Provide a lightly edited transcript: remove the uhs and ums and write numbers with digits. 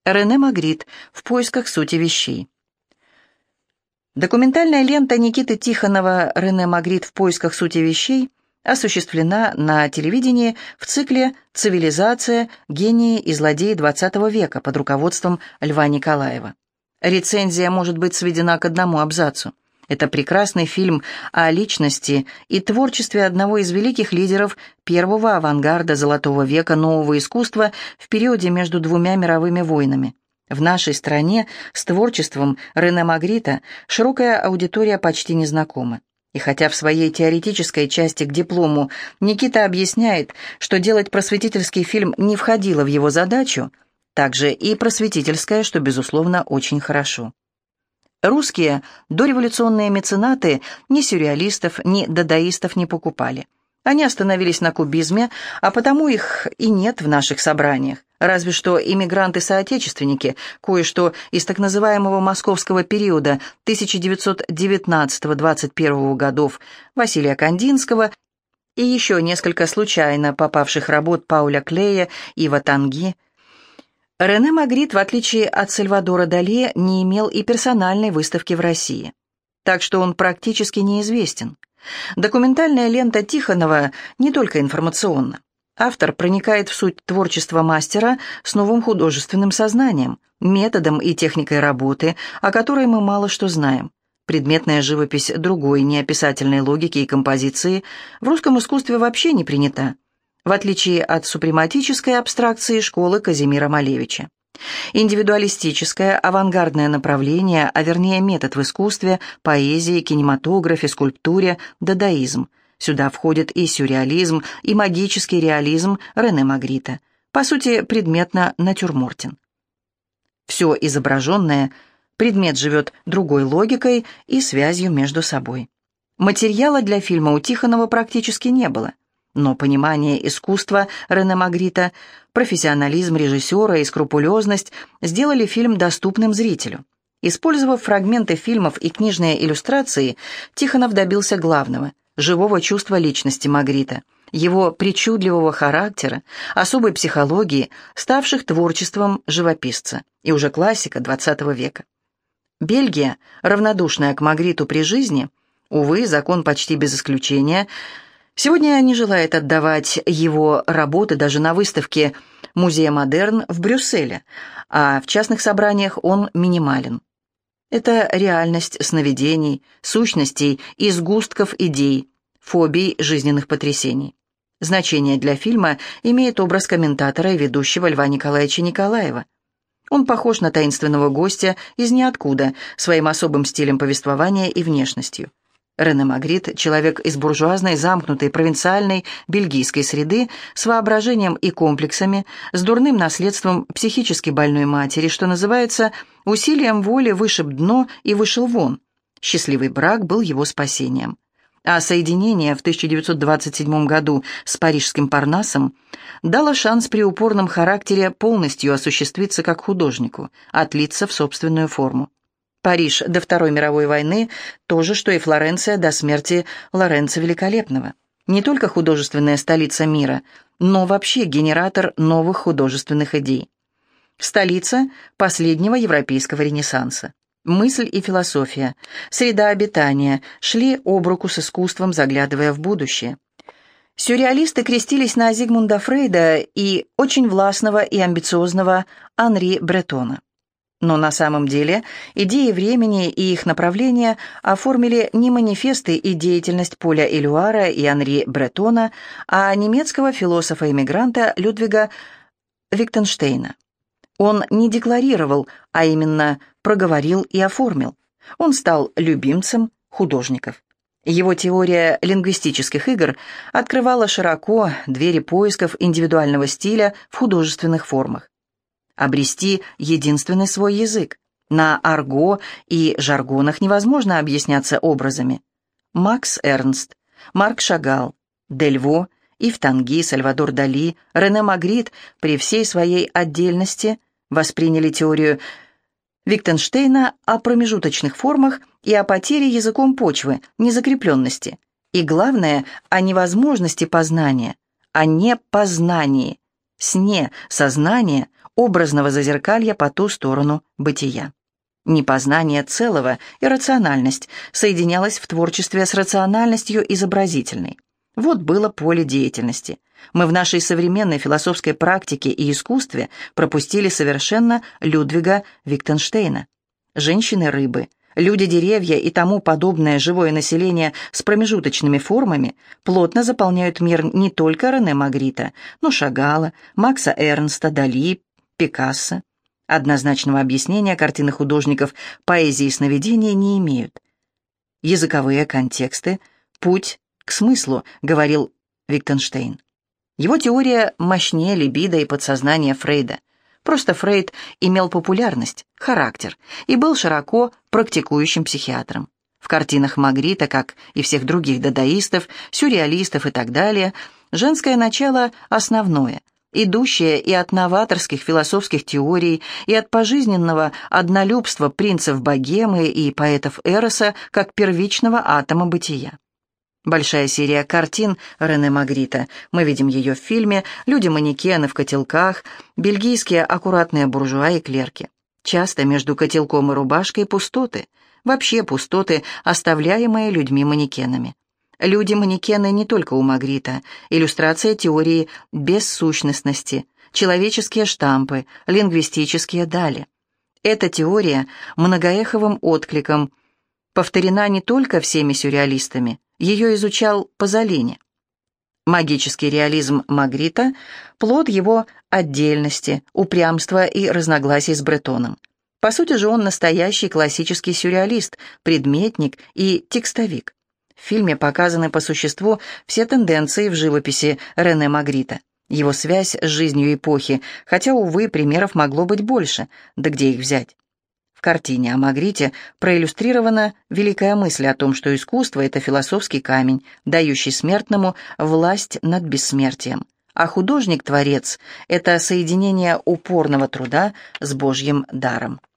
Рене Магрит «В поисках сути вещей». Документальная лента Никиты Тихонова «Рене Магрит. В поисках сути вещей» осуществлена на телевидении в цикле «Цивилизация. Гении и злодеи XX века» под руководством Льва Николаева. Рецензия может быть сведена к одному абзацу. Это прекрасный фильм о личности и творчестве одного из великих лидеров первого авангарда Золотого века нового искусства в периоде между двумя мировыми войнами. В нашей стране с творчеством Рене Магрита широкая аудитория почти не знакома. И хотя в своей теоретической части к диплому Никита объясняет, что делать просветительский фильм не входило в его задачу, также и просветительское, что, безусловно, очень хорошо. Русские дореволюционные меценаты ни сюрреалистов, ни дадаистов не покупали. Они остановились на кубизме, а потому их и нет в наших собраниях. Разве что иммигранты-соотечественники, кое-что из так называемого московского периода 1919-21 годов Василия Кандинского и еще несколько случайно попавших работ Пауля Клея и Ватанги. Рене Магрит, в отличие от Сальвадора Дали, не имел и персональной выставки в России. Так что он практически неизвестен. Документальная лента Тихонова не только информационна. Автор проникает в суть творчества мастера с новым художественным сознанием, методом и техникой работы, о которой мы мало что знаем. Предметная живопись другой неописательной логики и композиции в русском искусстве вообще не принята, в отличие от супрематической абстракции школы Казимира Малевича. Индивидуалистическое, авангардное направление, а вернее метод в искусстве, поэзии, кинематографе, скульптуре, дадаизм. Сюда входит и сюрреализм, и магический реализм Рене Магрита, по сути, предметно натюрмортен. Все изображенное, предмет живет другой логикой и связью между собой. Материала для фильма у Тихонова практически не было. Но понимание искусства Рене Магрита, профессионализм режиссера и скрупулезность сделали фильм доступным зрителю. Использовав фрагменты фильмов и книжные иллюстрации, Тихонов добился главного – живого чувства личности Магрита, его причудливого характера, особой психологии, ставших творчеством живописца и уже классика XX века. Бельгия, равнодушная к Магриту при жизни, увы, закон почти без исключения – сегодня не желает отдавать его работы даже на выставке Музея Модерн в Брюсселе, а в частных собраниях он минимален. Это реальность сновидений, сущностей и сгустков идей, фобий жизненных потрясений. Значение для фильма имеет образ комментатора и ведущего Льва Николаевича Николаева. Он похож на таинственного гостя из ниоткуда, своим особым стилем повествования и внешностью. Рене Магрит – человек из буржуазной, замкнутой, провинциальной бельгийской среды с воображением и комплексами, с дурным наследством психически больной матери, что называется, усилием воли вышиб дно и вышел вон. Счастливый брак был его спасением. А соединение в 1927 году с парижским Парнассом дало шанс при упорном характере полностью осуществиться как художнику, отлиться в собственную форму. Париж до Второй мировой войны – то же, что и Флоренция до смерти Лоренцо Великолепного. Не только художественная столица мира, но вообще генератор новых художественных идей. Столица последнего европейского ренессанса. Мысль и философия, среда обитания шли об руку с искусством, заглядывая в будущее. Сюрреалисты крестились на Зигмунда Фрейда и очень властного и амбициозного Анри Бретона. Но на самом деле идеи времени и их направления оформили не манифесты и деятельность Поля Элюара и Анри Бретона, а немецкого философа-эмигранта Людвига Виттгенштейна. Он не декларировал, а именно проговорил и оформил. Он стал любимцем художников. Его теория лингвистических игр открывала широко двери поисков индивидуального стиля в художественных формах. Обрести единственный свой язык. На арго и жаргонах невозможно объясняться образами. Макс Эрнст, Марк Шагал, Дельво, Ив Танги, Сальвадор Дали, Рене Магрит при всей своей отдельности восприняли теорию Виттгенштейна о промежуточных формах и о потере языком почвы, незакрепленности, и, главное, о невозможности познания, о непознании, сне, сознания, образного зазеркалья по ту сторону бытия. Непознание целого и рациональность соединялась в творчестве с рациональностью изобразительной. Вот было поле деятельности. Мы в нашей современной философской практике и искусстве пропустили совершенно Людвига Витгенштейна. Женщины-рыбы, люди-деревья и тому подобное живое население с промежуточными формами плотно заполняют мир не только Рене Магрита, но Шагала, Макса Эрнста, Дали, Пикассо. Однозначного объяснения картины художников поэзии и сновидения не имеют. Языковые контексты, путь к смыслу, говорил Витгенштейн. Его теория мощнее либидо и подсознания Фрейда. Просто Фрейд имел популярность, характер и был широко практикующим психиатром. В картинах Магрита, как и всех других дадаистов, сюрреалистов и так далее, женское начало основное, идущее и от новаторских философских теорий, и от пожизненного однолюбства принцев богемы и поэтов Эроса как первичного атома бытия. Большая серия картин Рене Магрита. Мы видим ее в фильме, люди-манекены в котелках, бельгийские аккуратные буржуа и клерки. Часто между котелком и рубашкой пустоты. Вообще пустоты, оставляемые людьми-манекенами. Люди-манекены не только у Магрита. Иллюстрация теории бессущностности, человеческие штампы, лингвистические дали. Эта теория многоэховым откликом повторена не только всеми сюрреалистами. Ее изучал Пазолини. Магический реализм Магрита – плод его отдельности, упрямства и разногласий с Бретоном. По сути же он настоящий классический сюрреалист, предметник и текстовик. В фильме показаны по существу все тенденции в живописи Рене Магрита, его связь с жизнью эпохи, хотя, увы, примеров могло быть больше, да где их взять? В картине о Магрите проиллюстрирована великая мысль о том, что искусство – это философский камень, дающий смертному власть над бессмертием, а художник-творец – это соединение упорного труда с Божьим даром.